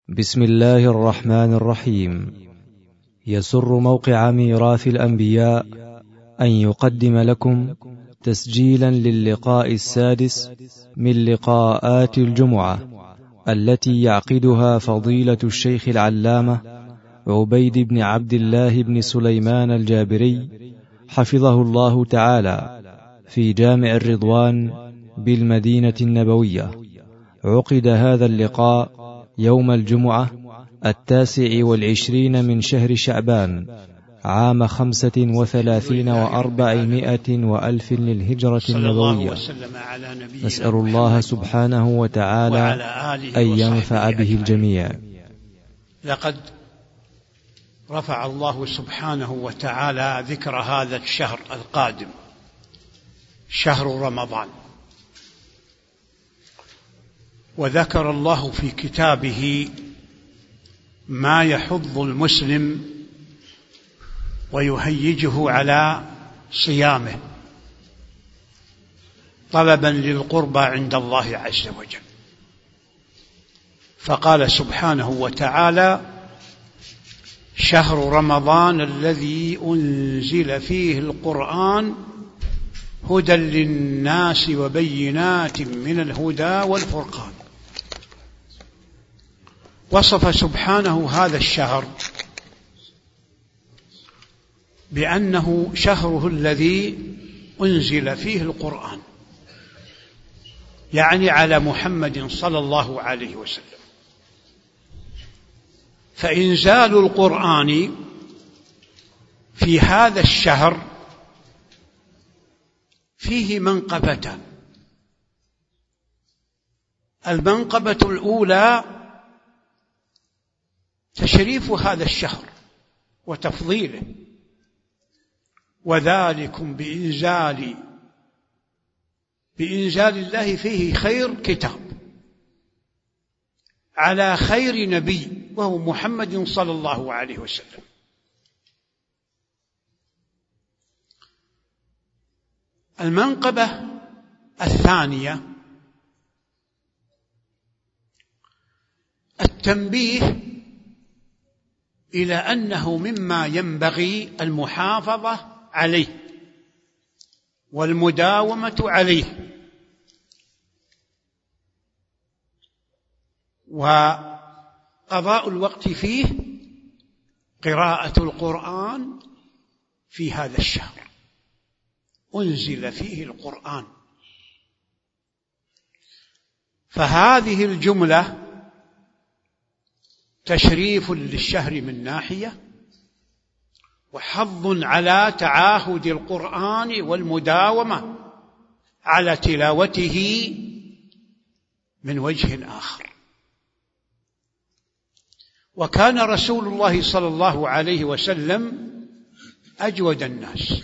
بسم الله الرحمن الرحيم. يسر موقع ميراث الأنبياء أن يقدم لكم تسجيلا للقاء السادس من لقاءات الجمعة التي يعقدها فضيلة الشيخ العلامة عبيد بن عبد الله بن سليمان الجابري حفظه الله تعالى في جامع الرضوان بالمدينة النبوية. عقد هذا اللقاء يوم الجمعة 29 من شهر شعبان عام 35 و400 وألف للهجرة النبوية. نسأل الله سبحانه وتعالى أن ينفع به الجميع. لقد رفع الله سبحانه وتعالى ذكر هذا الشهر القادم، شهر رمضان، وذكر الله في كتابه ما يحض المسلم ويهيجه على صيامه طلبا للقربى عند الله عز وجل. فقال سبحانه وتعالى: شهر رمضان الذي أنزل فيه القرآن هدى للناس وبينات من الهدى والفرقان. وصف سبحانه هذا الشهر بأنه شهره الذي أنزل فيه القرآن، يعني على محمد صلى الله عليه وسلم. فإنزال القرآن في هذا الشهر فيه منقبتان. المنقبة الأولى تشريف هذا الشهر وتفضيله، وذلكم بإنزال الله فيه خير كتاب على خير نبي وهو محمد صلى الله عليه وسلم. المنقبة الثانية التنبيه إلى أنه مما ينبغي المحافظة عليه والمداومة عليه، وقضاء الوقت فيه قراءة القرآن في هذا الشهر أنزل فيه القرآن. فهذه الجملة تشريف للشهر من ناحية، وحظ على تعاهد القرآن والمداومة على تلاوته من وجه آخر. وكان رسول الله صلى الله عليه وسلم أجود الناس،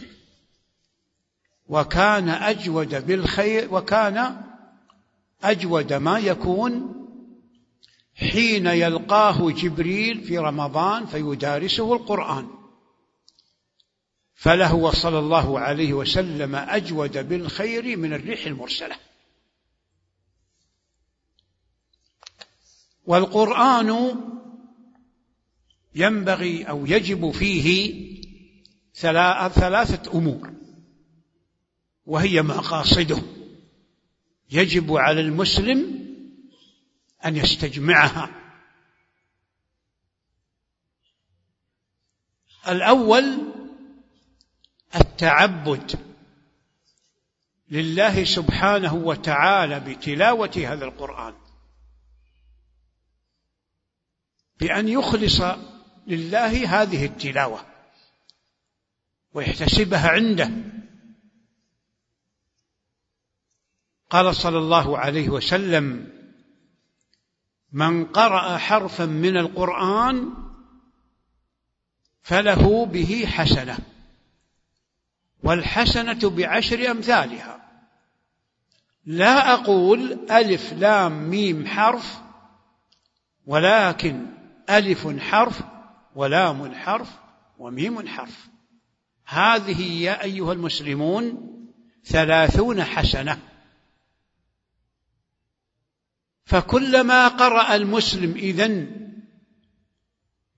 وكان أجود بالخير، وكان أجود ما يكون حين يلقاه جبريل في رمضان فيدارسه القرآن، فلهو صلى الله عليه وسلم أجود بالخير من الريح المرسلة. والقرآن ينبغي أو يجب فيه ثلاثة أمور، وهي مقاصده يجب على المسلم أن يستجمعها. الأول التعبد لله سبحانه وتعالى بتلاوة هذا القرآن، بأن يخلص لله هذه التلاوة ويحتسبها عنده. قال صلى الله عليه وسلم: من قرأ حرفا من القرآن فله به حسنة، والحسنة بعشر أمثالها. لا أقول ألف لام ميم حرف، ولكن ألف حرف ولام حرف وميم حرف. هذه يا أيها المسلمون 30 حسنة. فكلما قرأ المسلم إذن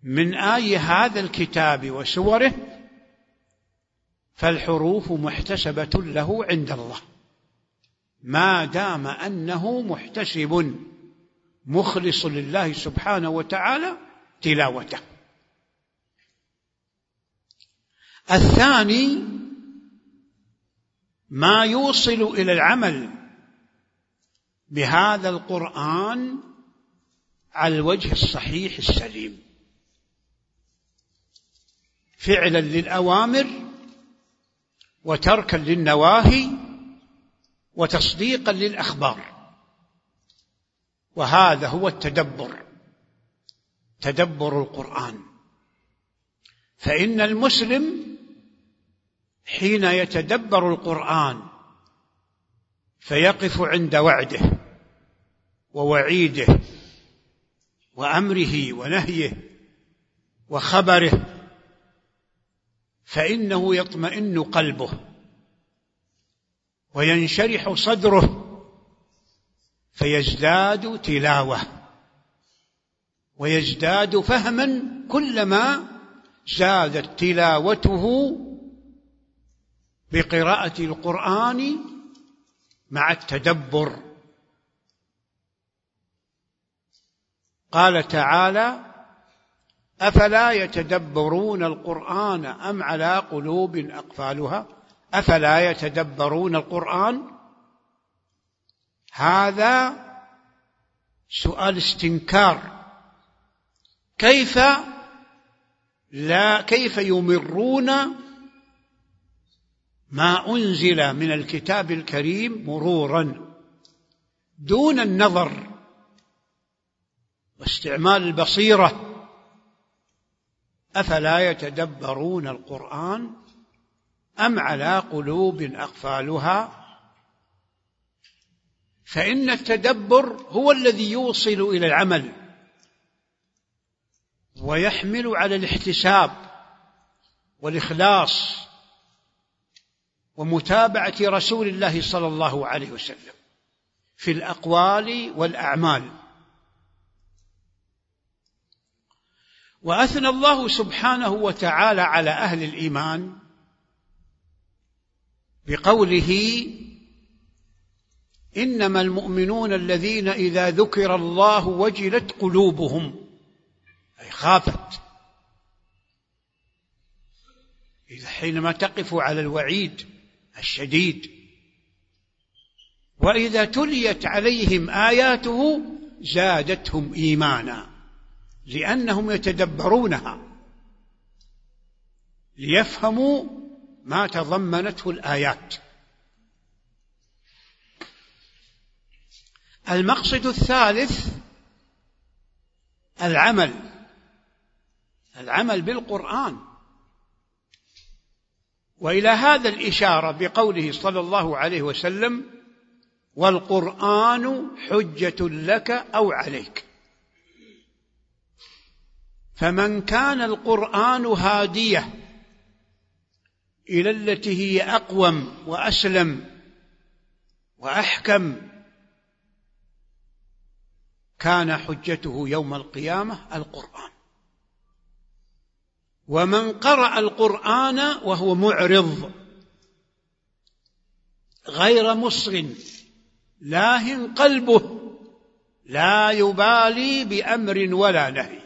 من آي هذا الكتاب وسوره فالحروف محتسبة له عند الله ما دام أنه محتسب مخلص لله سبحانه وتعالى تلاوته. الثاني ما يوصل إلى العمل بهذا القرآن على الوجه الصحيح السليم، فعلا للأوامر وتركا للنواهي وتصديقا للأخبار، وهذا هو تدبر القرآن. فإن المسلم حين يتدبر القرآن فيقف عند وعده ووعيده وأمره ونهيه وخبره، فإنه يطمئن قلبه وينشرح صدره فيزداد تلاوة ويزداد فهما كلما زادت تلاوته بقراءة القرآن مع التدبر. قال تعالى: أفلا يتدبرون القرآن أم على قلوب أقفالها. أفلا يتدبرون القرآن، هذا سؤال استنكار. كيف يمرون ما أنزل من الكتاب الكريم مرورا دون النظر واستعمال البصيرة؟ أفلا يتدبرون القرآن أم على قلوب أقفالها. فإن التدبر هو الذي يوصل إلى العمل ويحمل على الاحتساب والإخلاص ومتابعة رسول الله صلى الله عليه وسلم في الأقوال والأعمال. وأثنى الله سبحانه وتعالى على أهل الإيمان بقوله: إنما المؤمنون الذين إذا ذكر الله وجلت قلوبهم، أي خافت. حينما تقف على الوعيد الشديد. وإذا تليت عليهم آياته زادتهم إيمانا، لأنهم يتدبرونها ليفهموا ما تضمنته الآيات. المقصد الثالث العمل بالقرآن، وإلى هذا الإشارة بقوله صلى الله عليه وسلم: والقرآن حجة لك أو عليك. فمن كان القرآن هادية إلى التي هي أقوم وأسلم وأحكم كان حجته يوم القيامة القرآن. ومن قرأ القرآن وهو معرض غير مصغ لاهٍ قلبه لا يبالي بأمر ولا نهي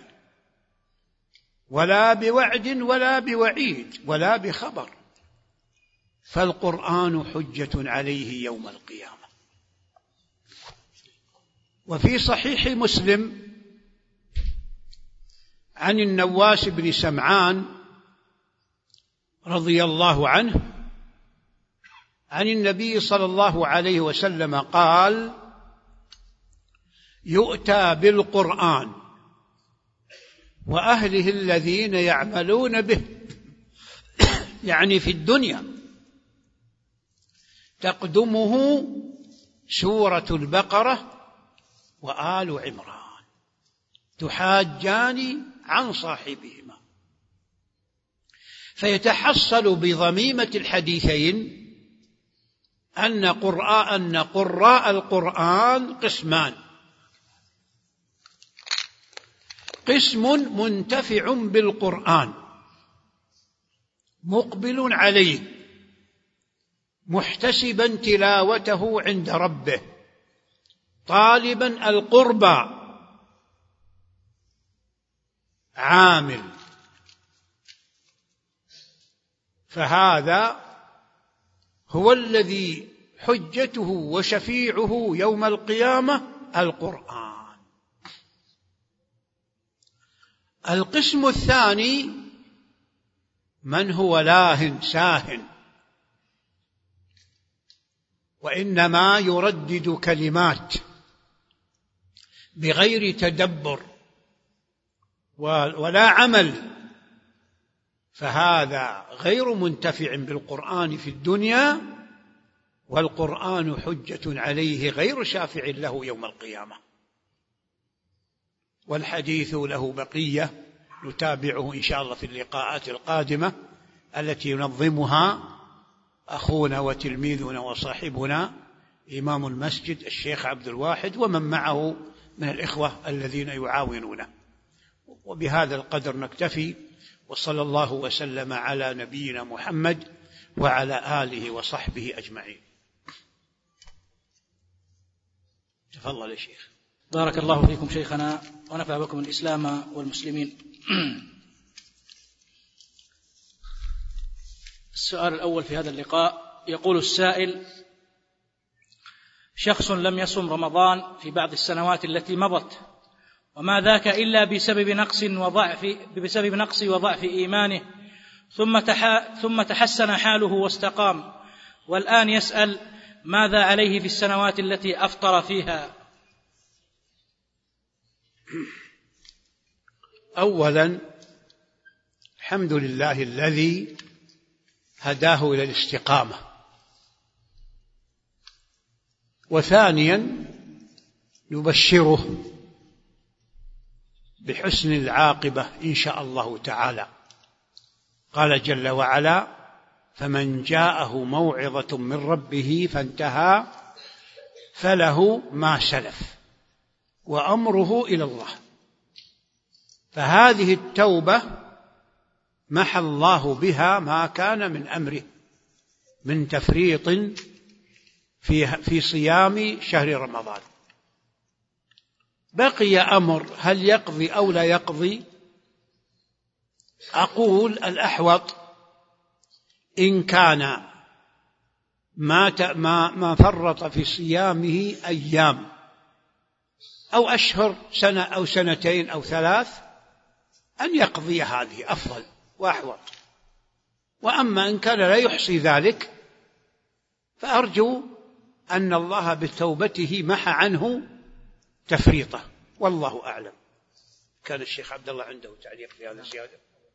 ولا بوعد ولا بوعيد ولا بخبر، فالقرآن حجة عليه يوم القيامة. وفي صحيح مسلم عن النواس بن سمعان رضي الله عنه عن النبي صلى الله عليه وسلم قال: يؤتى بالقرآن وأهله الذين يعملون به، يعني في الدنيا، تقدمه سورة البقرة وآل عمران تحاجان عن صاحبهما، فيتحصل بضميمة الحديثين أن قراء القرآن قسمان: قسم منتفع بالقرآن مقبل عليه محتسبا تلاوته عند ربه طالبا القربى عامل، فهذا هو الذي حجته وشفيعه يوم القيامة القرآن. القسم الثاني من هو لاه ساه وإنما يردد كلمات بغير تدبر ولا عمل، فهذا غير منتفع بالقرآن في الدنيا، والقرآن حجة عليه غير شافع له يوم القيامة. والحديث له بقية نتابعه إن شاء الله في اللقاءات القادمة التي ينظمها أخونا وتلميذنا وصاحبنا إمام المسجد الشيخ عبد الواحد ومن معه من الإخوة الذين يعاونونه. وبهذا القدر نكتفي، وصلى الله وسلم على نبينا محمد وعلى آله وصحبه أجمعين. تفضل يا شيخ. بارك الله فيكم شيخنا ونفع بكم الإسلام والمسلمين. السؤال الأول في هذا اللقاء، يقول السائل: شخص لم يصم رمضان في بعض السنوات التي مضت، وما ذاك إلا بسبب نقص وضعف إيمانه، ثم تحسن حاله واستقام، والآن يسأل ماذا عليه في السنوات التي أفطر فيها؟ أولا الحمد لله الذي هداه إلى الاستقامة، وثانيا نبشره بحسن العاقبة إن شاء الله تعالى. قال جل وعلا: فمن جاءه موعظة من ربه فانتهى فله ما سلف وأمره إلى الله. فهذه التوبة محى الله بها ما كان من أمره من تفريط في صيام شهر رمضان. بقي أمر هل يقضي أو لا يقضي؟ أقول الأحوط إن كان ما فرط في صيامه أيام أو أشهر، سنة أو سنتين أو ثلاث، أن يقضي هذه أفضل وأحوط. وأما إن كان لا يحصي ذلك فأرجو أن الله بتوبته محى عنه تفريطه، والله أعلم. كان الشيخ عبد الله عنده تعليق في هذا الزيادة.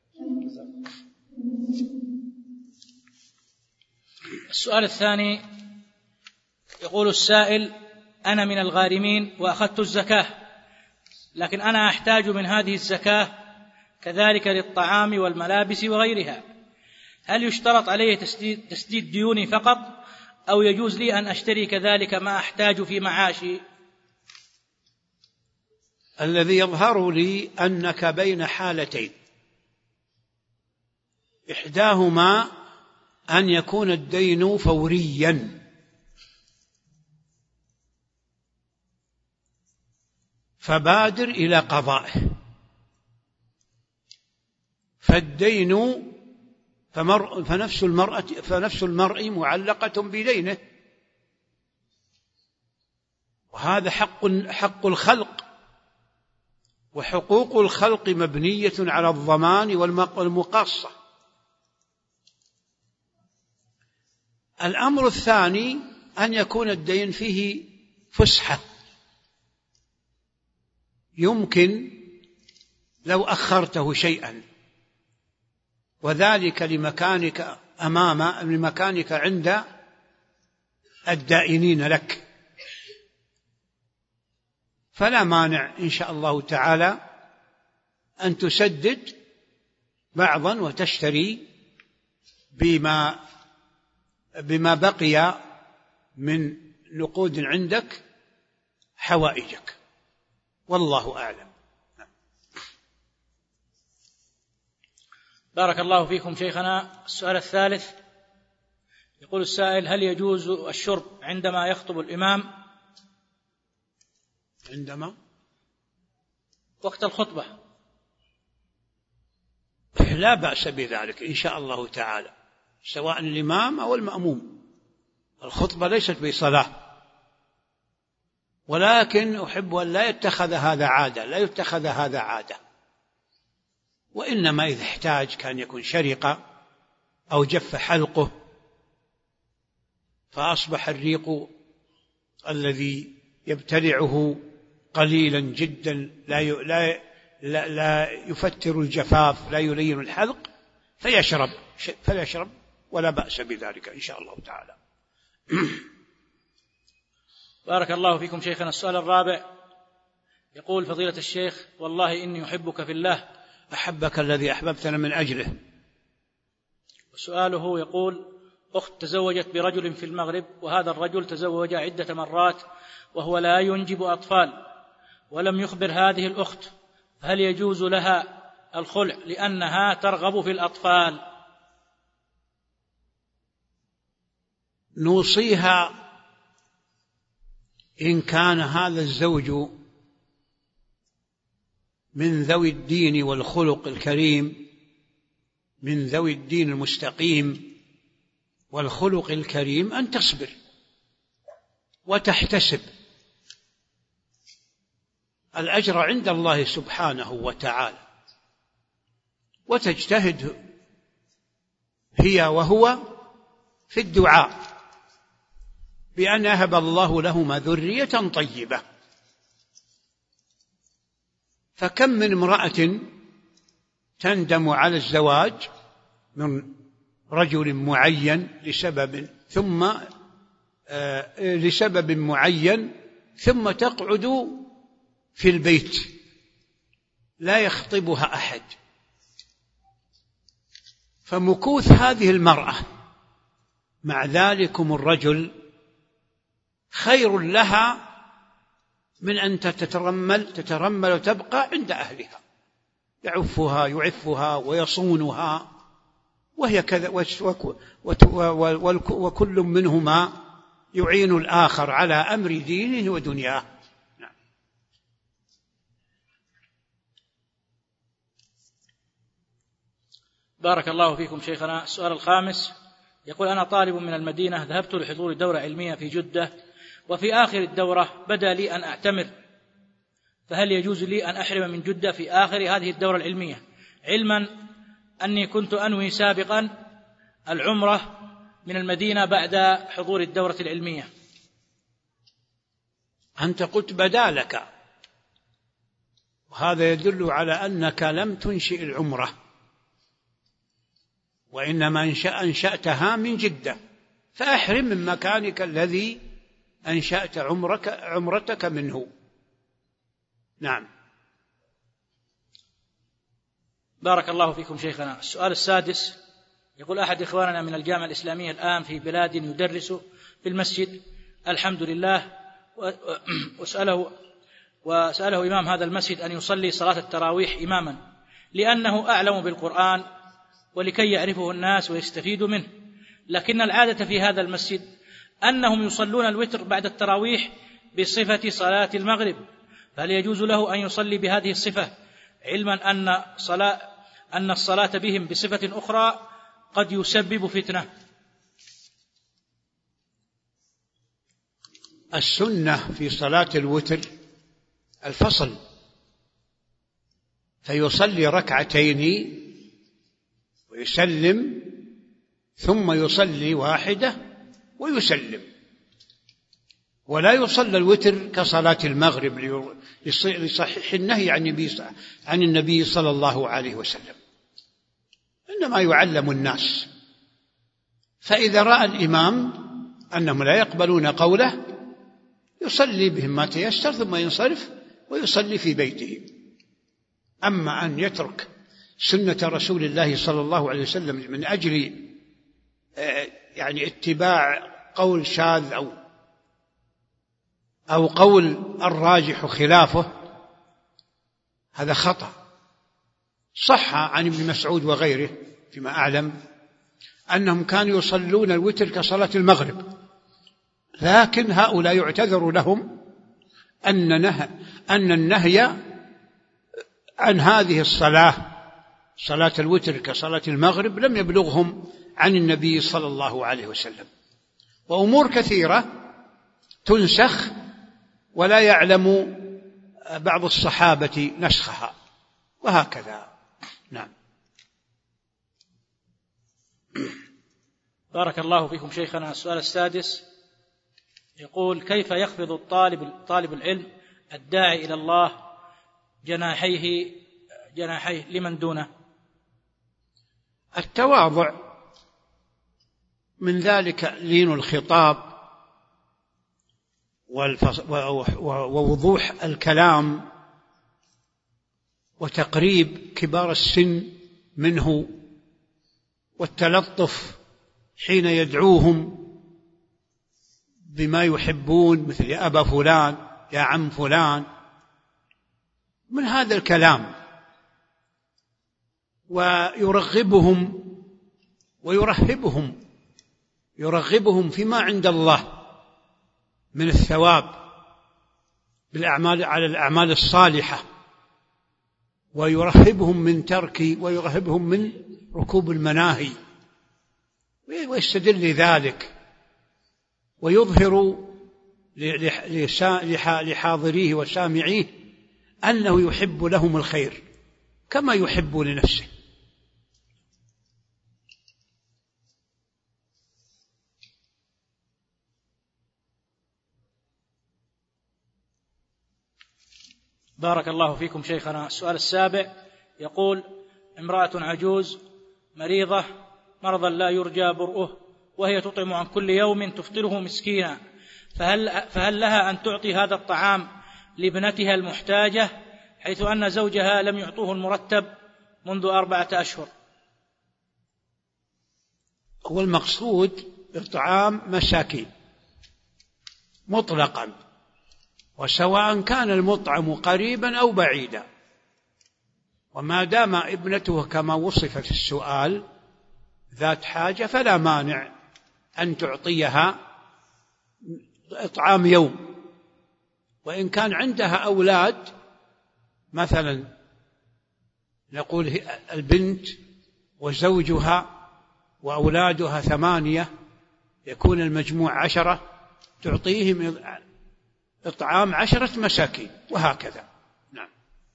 السؤال الثاني، يقول السائل: أنا من الغارمين وأخذت الزكاة، لكن أنا أحتاج من هذه الزكاة كذلك للطعام والملابس وغيرها، هل يشترط علي تسديد ديوني فقط، أو يجوز لي أن أشتري كذلك ما أحتاج في معاشي؟ الذي يظهر لي أنك بين حالتين، إحداهما أن يكون الدين فوريا، فبادر إلى قضائه، فالدين فنفس المرء معلقة بدينه، وهذا حق الخلق، وحقوق الخلق مبنية على الضمان والمقاصة. الأمر الثاني أن يكون الدين فيه فسحة، يمكن لو أخرته شيئا، وذلك لمكانك عند الدائنين لك، فلا مانع إن شاء الله تعالى أن تسدد بعضا وتشتري بما بقي من نقود عندك حوائجك، والله أعلم. بارك الله فيكم شيخنا. السؤال الثالث يقول السائل: هل يجوز الشرب عندما يخطب الإمام؟ عندما وقت الخطبة. لا بأس بذلك إن شاء الله تعالى، سواء الإمام أو المأموم. الخطبة ليست بصلاة، ولكن أحب أن لا يتخذ هذا عادة، وإنما إذا احتاج كان يكون شرقة أو جف حلقه فأصبح الريق الذي يبتلعه قليلا جدا لا يفتر الجفاف، لا يلين الحلق، فليشرب ولا بأس بذلك إن شاء الله تعالى. بارك الله فيكم شيخنا. السؤال الرابع يقول: فضيلة الشيخ، والله إني أحبك في الله. أحبك الذي أحببتنا من أجله. وسؤاله يقول: أخت تزوجت برجل في المغرب، وهذا الرجل تزوج عدة مرات وهو لا ينجب أطفال، ولم يخبر هذه الأخت، هل يجوز لها الخلع لأنها ترغب في الأطفال؟ نوصيها إن كان هذا الزوج من ذوي الدين والخلق الكريم، من ذوي الدين المستقيم والخلق الكريم، أن تصبر وتحتسب الأجر عند الله سبحانه وتعالى، وتجتهد هي وهو في الدعاء بأن يهب الله لهما ذرية طيبة. فكم من امرأة تندم على الزواج من رجل معين لسبب معين، ثم تقعد في البيت لا يخطبها أحد، فمكوث هذه المرأة مع ذلكم الرجل خير لها من أن تترمل وتبقى عند أهلها، يعفها ويصونها، وهي كذا، وكل منهما يعين الآخر على أمر دينه ودنياه. نعم. بارك الله فيكم شيخنا. السؤال الخامس يقول: أنا طالب من المدينة، ذهبت لحضور دورة علمية في جدة، وفي آخر الدورة بدا لي أن أعتمر، فهل يجوز لي أن أحرم من جدة في آخر هذه الدورة العلمية، علما أني كنت أنوي سابقا العمرة من المدينة بعد حضور الدورة العلمية؟ أنت قلت بدا لك، وهذا يدل على أنك لم تنشئ العمرة، وإنما أنشأتها من جدة، فأحرم من مكانك الذي أنشأت عمرتك منه. نعم. بارك الله فيكم شيخنا. السؤال السادس يقول: أحد إخواننا من الجامعة الإسلامية الآن في بلاد يدرس في المسجد الحمد لله، وسأله إمام هذا المسجد أن يصلي صلاة التراويح إماما لأنه أعلم بالقرآن ولكي يعرفه الناس ويستفيدوا منه، لكن العادة في هذا المسجد أنهم يصلون الوتر بعد التراويح بصفة صلاة المغرب، فهل يجوز له أن يصلي بهذه الصفة، علما أن الصلاة بهم بصفة أخرى قد يسبب فتنة؟ السنة في صلاة الوتر الفصل، فيصلي ركعتين ويسلم، ثم يصلي واحدة ويسلم، ولا يصلى الوتر كصلاة المغرب لصحيح النهي عن النبي صلى الله عليه وسلم، إنما يعلم الناس. فإذا رأى الإمام أنهم لا يقبلون قوله يصلي بهم ما تيسر ثم ينصرف ويصلي في بيته. أما أن يترك سنة رسول الله صلى الله عليه وسلم من أجل اتباع قول شاذ أو قول الراجح خلافه، هذا خطأ. صح عن ابن مسعود وغيره فيما أعلم أنهم كانوا يصلون الوتر كصلاة المغرب، لكن هؤلاء يعتذر لهم أن النهي عن هذه الصلاة، صلاة الوتر كصلاة المغرب، لم يبلغهم عن النبي صلى الله عليه وسلم. وأمور كثيرة تنسخ ولا يعلم بعض الصحابة نسخها، وهكذا. نعم. بارك الله فيكم شيخنا. السؤال السادس يقول: كيف يخفض طالب العلم الداعي إلى الله جناحيه لمن دونه؟ التواضع، من ذلك لين الخطاب ووضوح الكلام وتقريب كبار السن منه، والتلطف حين يدعوهم بما يحبون، مثل يا أبا فلان، يا عم فلان، من هذا الكلام، ويرغبهم ويرغبهم فيما عند الله من الثواب بالأعمال على الأعمال الصالحة، ويرهبهم من ركوب المناهي، ويستدل لذلك، ويظهر لحاضريه وسامعيه أنه يحب لهم الخير كما يحب لنفسه. بارك الله فيكم شيخنا. السؤال السابع يقول: امرأة عجوز مريضة مرضا لا يرجى برؤه، وهي تطعم عن كل يوم تفطره مسكينا، فهل لها أن تعطي هذا الطعام لابنتها المحتاجة، حيث أن زوجها لم يعطوه المرتب منذ 4 أشهر؟ هو المقصود إطعام مساكين مطلقا، وسواء كان المطعم قريبا أو بعيدا، وما دام ابنته كما وصف في السؤال ذات حاجة فلا مانع أن تعطيها إطعام يوم. وإن كان عندها أولاد، مثلا نقول البنت وزوجها وأولادها 8، يكون المجموع 10، تعطيهم إطعام 10 مساكين، وهكذا. نعم.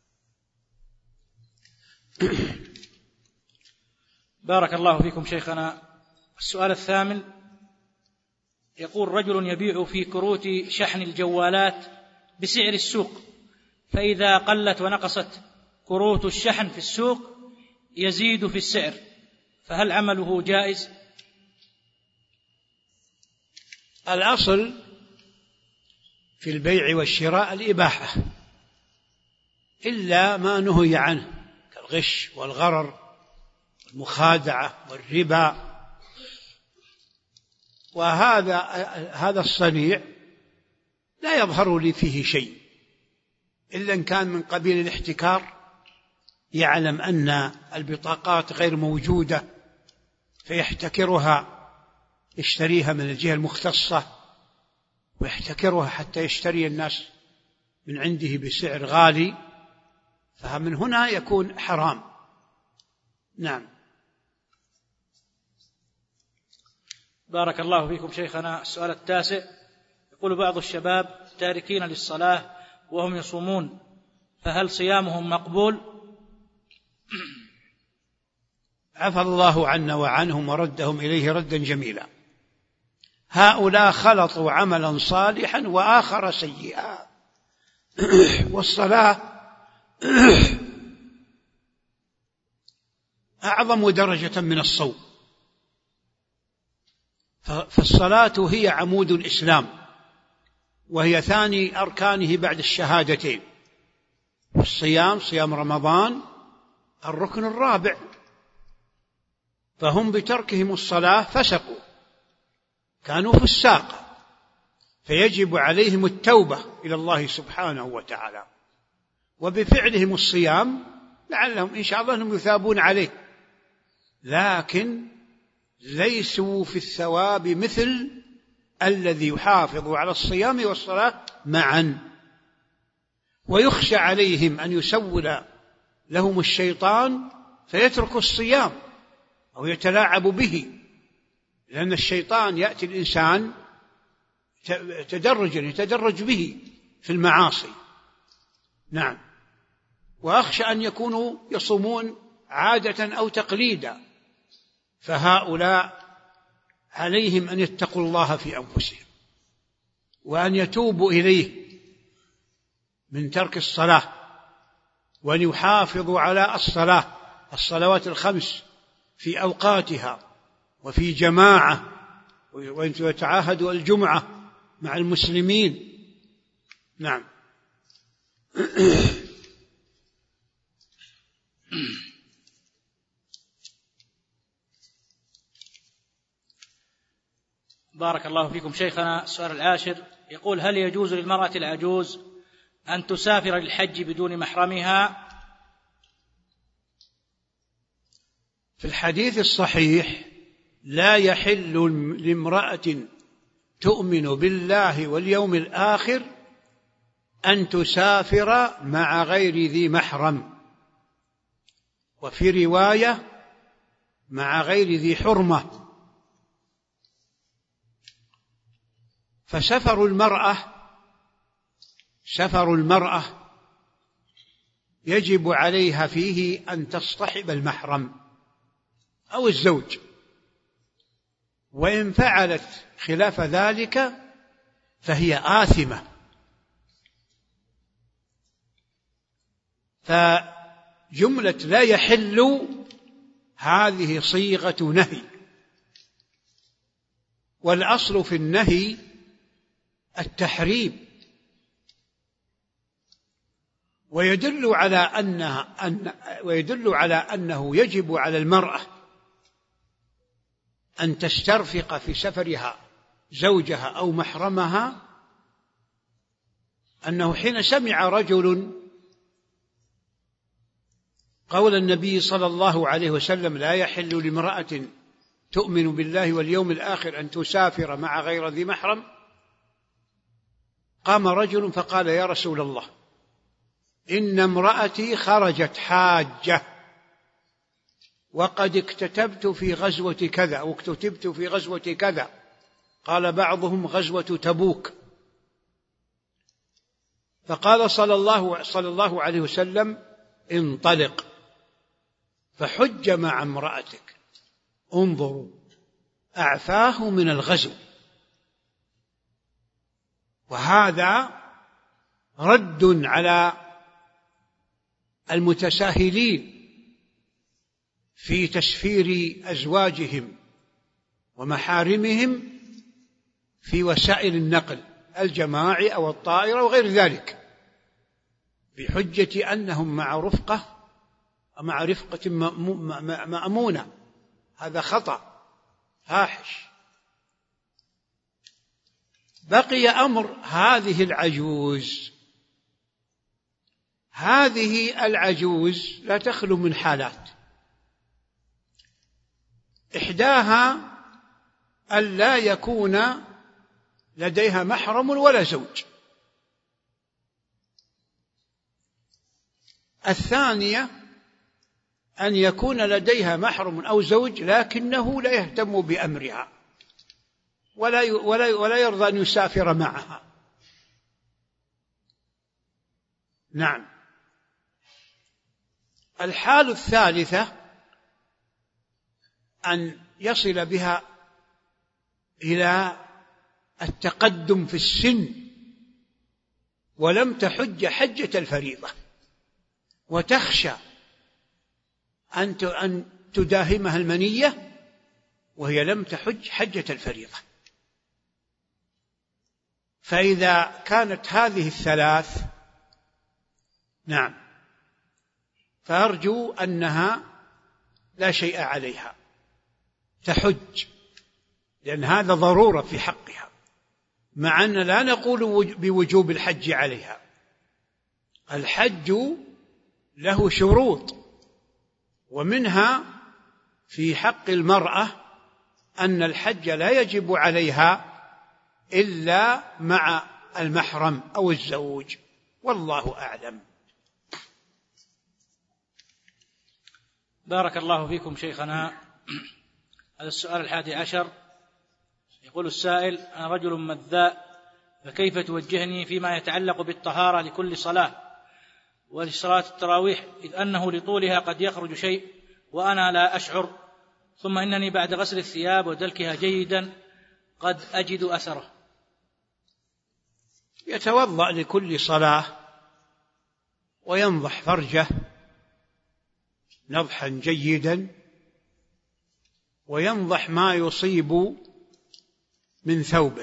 بارك الله فيكم شيخنا. السؤال الثامن يقول: رجل يبيع في كروت شحن الجوالات بسعر السوق، فإذا قلت ونقصت كروت الشحن في السوق يزيد في السعر، فهل عمله جائز؟ الأصل في البيع والشراء الإباحة، إلا ما نهي عنه كالغش والغرر والمخادعة والربا، وهذا الصنيع لا يظهر لي فيه شيء، إلا إن كان من قبيل الاحتكار، يعلم أن البطاقات غير موجودة فيحتكرها، يشتريها من الجهة المختصة ويحتكرها حتى يشتري الناس من عنده بسعر غالي، فمن هنا يكون حرام. نعم. بارك الله فيكم شيخنا. السؤال التاسع يقول: بعض الشباب تاركين للصلاة وهم يصومون، فهل صيامهم مقبول؟ عفى الله عنا وعنهم وردهم إليه ردا جميلا. هؤلاء خلطوا عملا صالحا وآخر سيئا، والصلاة أعظم درجة من الصوم، فالصلاة هي عمود الإسلام، وهي ثاني أركانه بعد الشهادتين، والصيام صيام رمضان الركن الرابع، فهم بتركهم الصلاة فسقوا، كانوا فساقا، فيجب عليهم التوبة إلى الله سبحانه وتعالى، وبفعلهم الصيام لعلهم إن شاء الله أنهم يثابون عليه، لكن ليسوا في الثواب مثل الذي يحافظ على الصيام والصلاة معا. ويخشى عليهم أن يسول لهم الشيطان فيترك الصيام أو يتلاعب به، لأن الشيطان يأتي الإنسان تدرجا يتدرج به في المعاصي. نعم. وأخشى أن يكونوا يصومون عادة أو تقليدا، فهؤلاء عليهم أن يتقوا الله في أنفسهم وأن يتوبوا إليه من ترك الصلاة، وأن يحافظوا على الصلوات الخمس في أوقاتها وفي جماعة، وأن يتعاهدوا الجمعة مع المسلمين. نعم. بارك الله فيكم شيخنا. السؤال العاشر يقول: هل يجوز للمرأة العجوز أن تسافر للحج بدون محرمها؟ في الحديث الصحيح: لا يحل لامرأة تؤمن بالله واليوم الآخر أن تسافر مع غير ذي محرم، وفي رواية: مع غير ذي حرمة. فسفر المرأة يجب عليها فيه أن تصطحب المحرم أو الزوج، وإن فعلت خلاف ذلك فهي آثمة. فجملة لا يحل هذه صيغة نهي، والأصل في النهي التحريم، ويدل على أنه يجب على المرأة أن تسترفق في سفرها زوجها أو محرمها أنه حين سمع رجل قول النبي صلى الله عليه وسلم: لا يحل لامرأة تؤمن بالله واليوم الآخر أن تسافر مع غير ذي محرم، قام رجل فقال: يا رسول الله، إن امرأتي خرجت حاجة وقد اكتتبت في غزوة كذا أو اكتتبت في غزوة كذا، قال بعضهم غزوة تبوك. فقال صلى الله عليه وسلم: انطلق فحج مع امرأتك. انظروا، أعفاه من الغزو. وهذا رد على المتساهلين في تسفير أزواجهم ومحارمهم في وسائل النقل الجماعي أو الطائرة وغير ذلك، بحجة أنهم مع رفقة مأمونة. هذا خطأ فاحش. بقي أمر هذه العجوز لا تخلو من حالات. إحداها أن لا يكون لديها محرم ولا زوج. الثانية أن يكون لديها محرم أو زوج لكنه لا يهتم بأمرها ولا يرضى أن يسافر معها. نعم. الحال الثالثة أن يصل بها إلى التقدم في السن ولم تحج حجة الفريضة، وتخشى أن تداهمها المنية وهي لم تحج حجة الفريضة. فإذا كانت هذه الثلاث، نعم، فأرجو أنها لا شيء عليها، تحج، لأن هذا ضرورة في حقها، مع أن لا نقول بوجوب الحج عليها. الحج له شروط، ومنها في حق المرأة أن الحج لا يجب عليها إلا مع المحرم أو الزوج، والله أعلم. بارك الله فيكم شيخنا. هذا السؤال 11 يقول السائل: أنا رجل مذاء، فكيف توجهني فيما يتعلق بالطهارة لكل صلاة ولصلاة التراويح، إذ أنه لطولها قد يخرج شيء وأنا لا أشعر، ثم إنني بعد غسل الثياب ودلكها جيدا قد أجد أثره. يتوضأ لكل صلاة وينضح فرجه نضحا جيدا، وينضح ما يصيب من ثوبه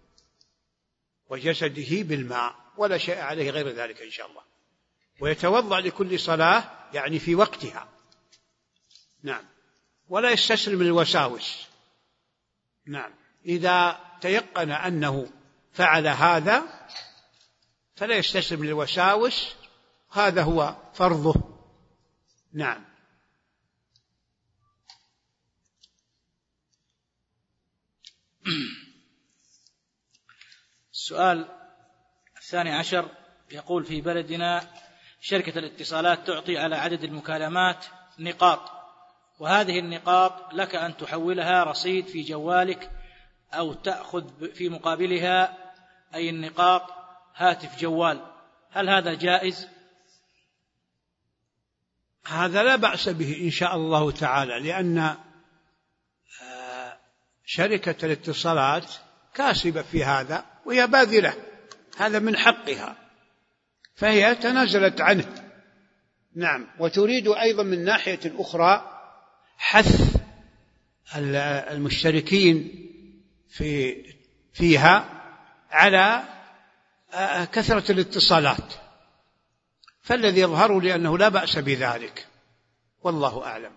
وجسده بالماء، ولا شيء عليه غير ذلك إن شاء الله. ويتوضأ لكل صلاة يعني في وقتها، نعم، ولا يستسلم للوساوس. نعم، إذا تيقن أنه فعل هذا فلا يستسلم للوساوس، هذا هو فرضه. نعم. السؤال 12 يقول: في بلدنا شركة الاتصالات تعطي على عدد المكالمات نقاط، وهذه النقاط لك أن تحولها رصيد في جوالك أو تأخذ في مقابلها أي النقاط هاتف جوال، هل هذا جائز؟ هذا لا بأس به إن شاء الله تعالى، لأن شركة الاتصالات كاسبة في هذا وهي باذلة، هذا من حقها، فهي تنازلت عنه. نعم، وتريد أيضا من ناحية أخرى حث المشتركين فيها على كثرة الاتصالات، فالذي يظهر لي أنه لا بأس بذلك، والله أعلم.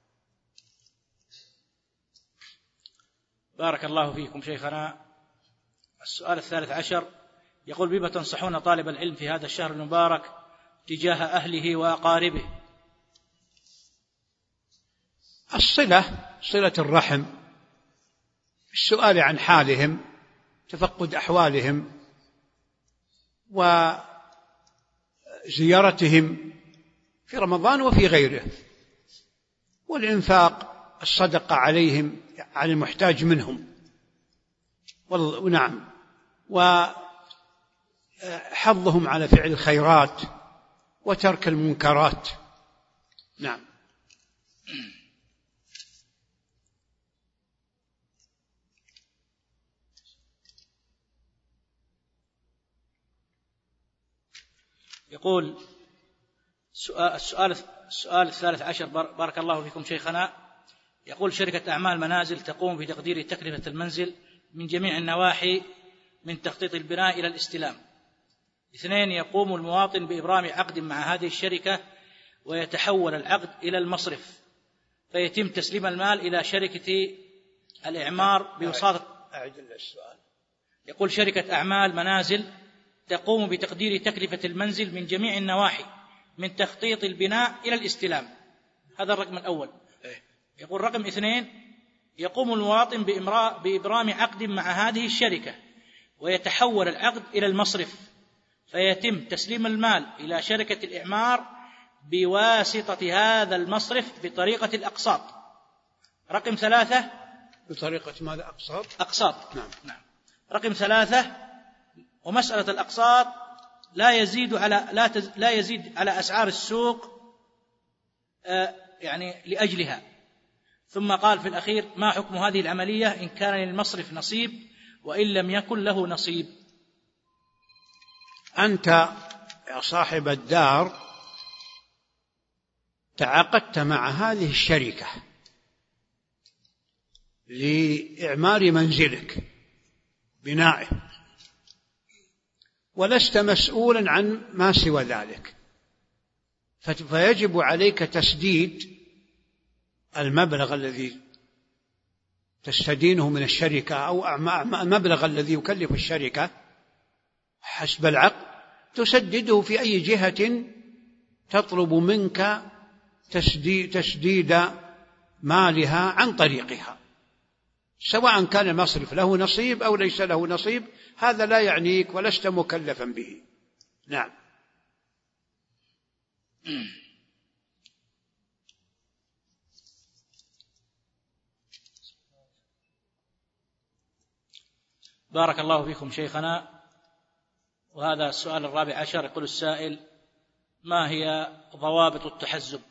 بارك الله فيكم شيخنا. السؤال 13 يقول: بما تنصحون طالب العلم في هذا الشهر المبارك تجاه أهله وأقاربه؟ صلة الرحم، السؤال عن حالهم، تفقد أحوالهم، وزيارتهم في رمضان وفي غيره، والإنفاق الصدقة عليهم على المحتاج منهم، ونعم، وحظهم على فعل الخيرات وترك المنكرات. نعم. يقول السؤال 13 بارك الله فيكم شيخنا. يقول: شركة أعمال منازل تقوم بتقدير تكلفة المنزل من جميع النواحي من تخطيط البناء إلى الاستلام. 2 يقوم المواطن بإبرام عقد مع هذه الشركة ويتحول العقد إلى المصرف، فيتم تسليم المال إلى شركة الإعمار بوساطة. يقول: شركة أعمال منازل تقوم بتقدير تكلفة المنزل من جميع النواحي من تخطيط البناء إلى الاستلام، هذا الرقم الأول. يقول: رقم 2 يقوم المواطن بإبرام عقد مع هذه الشركة ويتحول العقد إلى المصرف، فيتم تسليم المال إلى شركة الإعمار بواسطة هذا المصرف بطريقة الأقساط. رقم 3 بطريقة ماذا؟ أقساط. نعم. رقم 3 ومسألة الأقساط لا يزيد على أسعار السوق يعني لأجلها. ثم قال في الأخير: ما حكم هذه العملية إن كان للمصرف نصيب وإن لم يكن له نصيب؟ أنت يا صاحب الدار تعاقدت مع هذه الشركة لإعمار منزلك بنائه، ولست مسؤولا عن ما سوى ذلك، فيجب عليك تسديد المبلغ الذي تستدينه من الشركة أو المبلغ الذي يكلف الشركة حسب العقد، تسدده في أي جهة تطلب منك تسديد مالها عن طريقها، سواء كان المصرف له نصيب أو ليس له نصيب، هذا لا يعنيك ولست مكلفا به. نعم. بارك الله فيكم شيخنا. وهذا السؤال 14، يقول السائل: ما هي ضوابط التحزب؟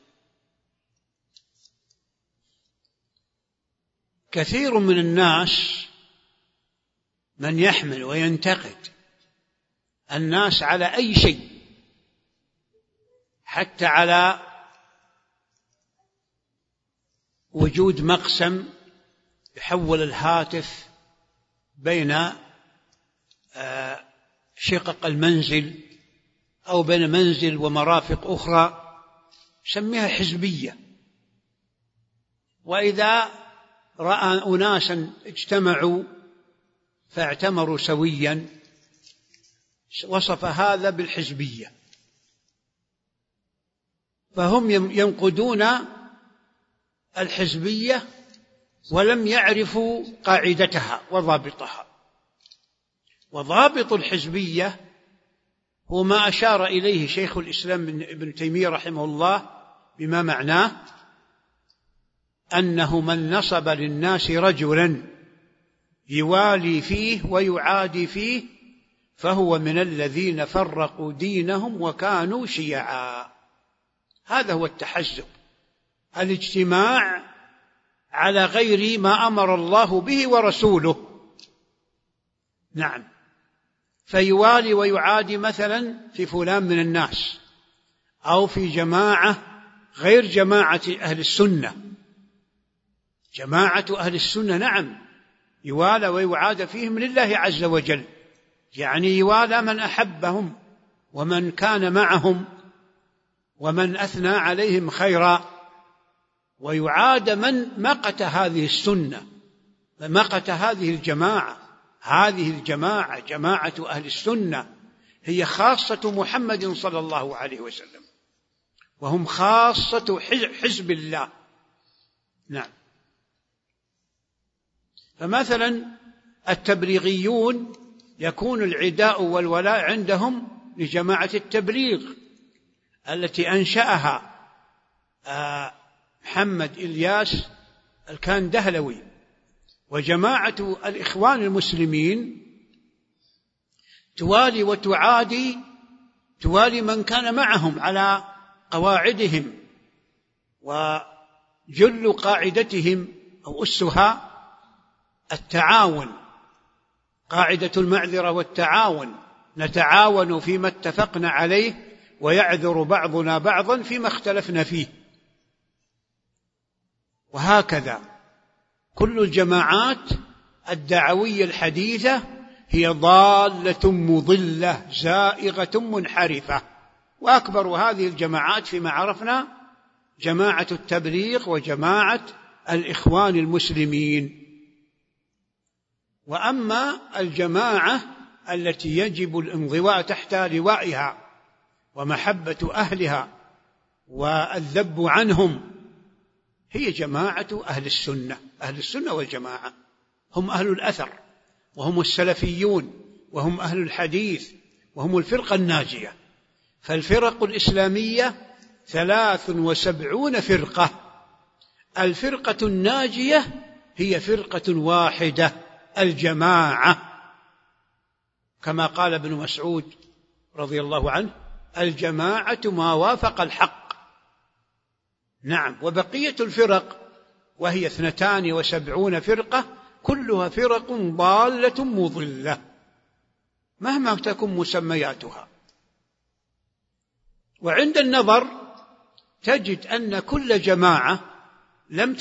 كثير من الناس من يحمل وينتقد الناس على أي شيء، حتى على وجود مقسم يحول الهاتف بين شقق المنزل أو بين منزل ومرافق أخرى، سميها حزبية. وإذا رأى أناسا اجتمعوا فاعتمروا سويا وصف هذا بالحزبية، فهم ينقدون الحزبية ولم يعرفوا قاعدتها وضابطها. وضابط الحزبية هو ما أشار إليه شيخ الإسلام ابن تيمية رحمه الله، بما معناه أنه من نصب للناس رجلا يوالي فيه ويعادي فيه فهو من الذين فرقوا دينهم وكانوا شيعا. هذا هو التحزب، الاجتماع على غير ما أمر الله به ورسوله. نعم. فيوالي ويعادي مثلا في فلان من الناس أو في جماعة غير جماعة أهل السنة. جماعة أهل السنة نعم يوالى ويعاد فيهم لله عز وجل، يعني يوالى من أحبهم ومن كان معهم ومن أثنى عليهم خيرا، ويعاد من مقت هذه السنة، مقت هذه الجماعة. هذه الجماعة جماعة أهل السنة هي خاصة محمد صلى الله عليه وسلم، وهم خاصة حزب الله. نعم. فمثلا التبليغيون يكون العداء والولاء عندهم لجماعة التبليغ التي أنشأها محمد إلياس الكندهلوي. وجماعة الإخوان المسلمين توالي وتعادي، توالي من كان معهم على قواعدهم، وجل قاعدتهم أو أسها التعاون، قاعدة المعذرة والتعاون، نتعاون فيما اتفقنا عليه ويعذر بعضنا بعضا فيما اختلفنا فيه. وهكذا كل الجماعات الدعوية الحديثة هي ضالة مضلة زائغة منحرفة. وأكبر هذه الجماعات فيما عرفنا جماعة التبليغ وجماعة الإخوان المسلمين. وأما الجماعة التي يجب الانضواء تحت لوائها ومحبة أهلها والذب عنهم هي جماعة أهل السنة. أهل السنة والجماعة هم أهل الأثر، وهم السلفيون، وهم أهل الحديث، وهم الفرقة الناجية. فالفرق الإسلامية 73 فرقة، الفرقة الناجية هي فرقة واحدة، الجماعة، كما قال ابن مسعود رضي الله عنه: الجماعة ما وافق الحق. نعم. وبقية الفرق وهي 72 فرقة كلها فرق ضالة مضلة مهما تكن مسمياتها. وعند النظر تجد أن كل جماعة لم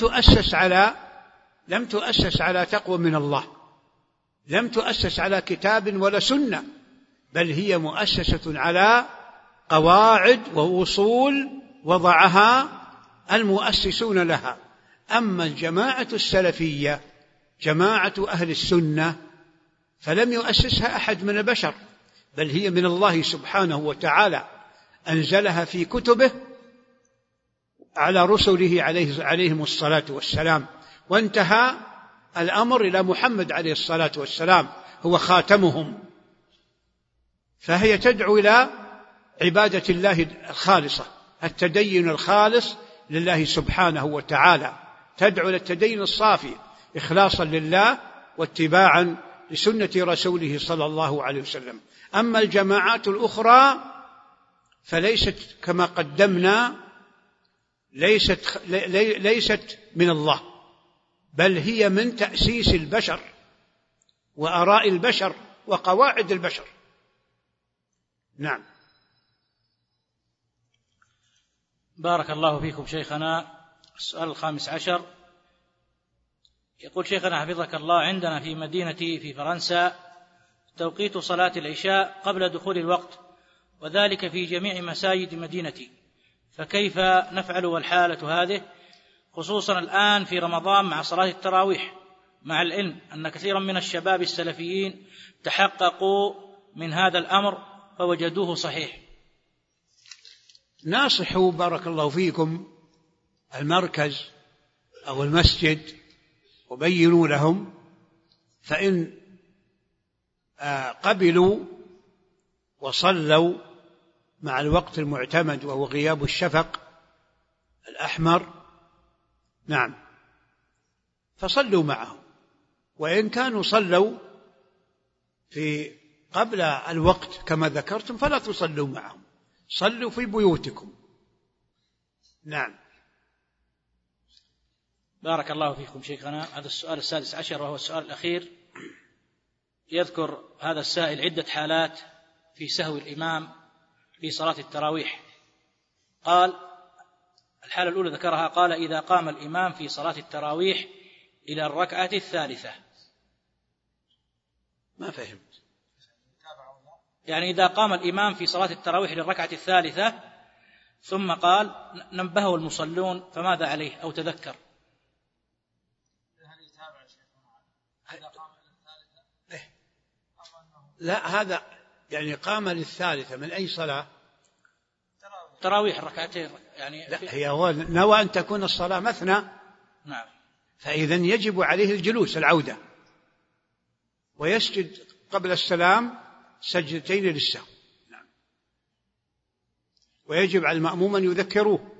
تؤسس على تقوى من الله، لم تؤسس على كتاب ولا سنة، بل هي مؤسسة على قواعد وأصول وضعها المؤسسون لها. أما الجماعة السلفية جماعة أهل السنة فلم يؤسسها أحد من البشر، بل هي من الله سبحانه وتعالى، أنزلها في كتبه على رسله عليهم الصلاة والسلام، وانتهى الأمر إلى محمد عليه الصلاة والسلام هو خاتمهم. فهي تدعو إلى عبادة الله الخالصة، التدين الخالص لله سبحانه وتعالى، تدعو للتدين الصافي إخلاصا لله واتباعا لسنة رسوله صلى الله عليه وسلم. أما الجماعات الأخرى فليست كما قدمنا، ليست من الله، بل هي من تأسيس البشر وآراء البشر وقواعد البشر. نعم. بارك الله فيكم شيخنا. السؤال 15 يقول شيخنا حفظك الله: عندنا في مدينتي في فرنسا توقيت صلاة العشاء قبل دخول الوقت، وذلك في جميع مساجد مدينتي، فكيف نفعل والحالة هذه، خصوصا الآن في رمضان مع صلاة التراويح، مع العلم أن كثيرا من الشباب السلفيين تحققوا من هذا الأمر فوجدوه صحيح؟ ناصحوا بارك الله فيكم المركز أو المسجد وبينوا لهم، فإن قبلوا وصلوا مع الوقت المعتمد وهو غياب الشفق الأحمر، نعم، فصلوا معهم. وإن كانوا صلوا في قبل الوقت كما ذكرتم فلا تصلوا معهم، صلوا في بيوتكم. نعم. بارك الله فيكم شيخنا. هذا السؤال 16 وهو السؤال الأخير. يذكر هذا السائل عدة حالات في سهو الإمام في صلاة التراويح. قال الحالة الأولى ذكرها، قال: إذا قام الإمام في صلاة التراويح إلى الركعة الثالثة. ما فهمت. يعني إذا قام الإمام في صلاة التراويح إلى الركعة الثالثة ثم قال نبهه المصلون فماذا عليه أو تذكر؟ لا، هذا يعني قام للثالثة من أي صلاة؟ تراويح الركعتين يعني. لا، هي هو نوى أن تكون الصلاة مثنى. نعم. فإذا يجب عليه الجلوس العودة، ويسجد قبل السلام سجدتين للسهو. نعم. ويجب على المأموم أن يذكروه،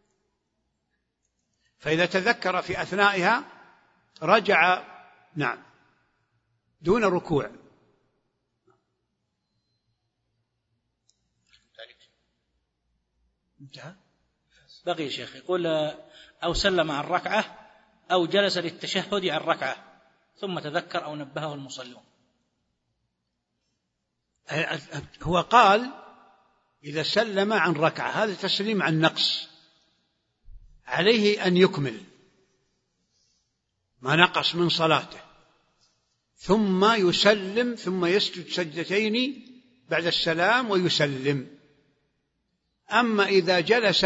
فإذا تذكر في أثنائها رجع، نعم، دون ركوع. انتهى. بقي شيخ يقول: أو سلم عن ركعة أو جلس للتشهد عن ركعة ثم تذكر أو نبهه المصلون. هو قال إذا سلم عن ركعة، هذا تسليم عن نقص، عليه أن يكمل ما نقص من صلاته، ثم يسلم، ثم يسجد سجدتين بعد السلام ويسلم. أما إذا جلس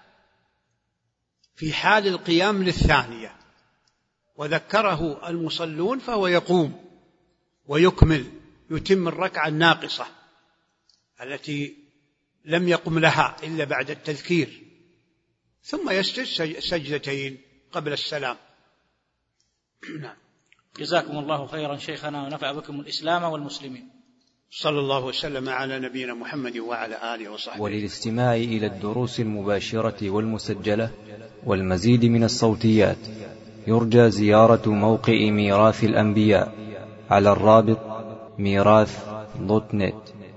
في حال القيام للثانية وذكره المصلون فهو يقوم ويكمل، يتم الركعة الناقصة التي لم يقم لها إلا بعد التذكير، ثم يسجد سجدتين قبل السلام. نعم. جزاكم الله خيرا شيخنا ونفع بكم الإسلام والمسلمين. صلى الله وسلم على نبينا محمد وعلى آله وصحبه. وللاستماع إلى الدروس المباشرة والمسجلة والمزيد من الصوتيات يرجى زيارة موقع ميراث الأنبياء على الرابط ميراث.net.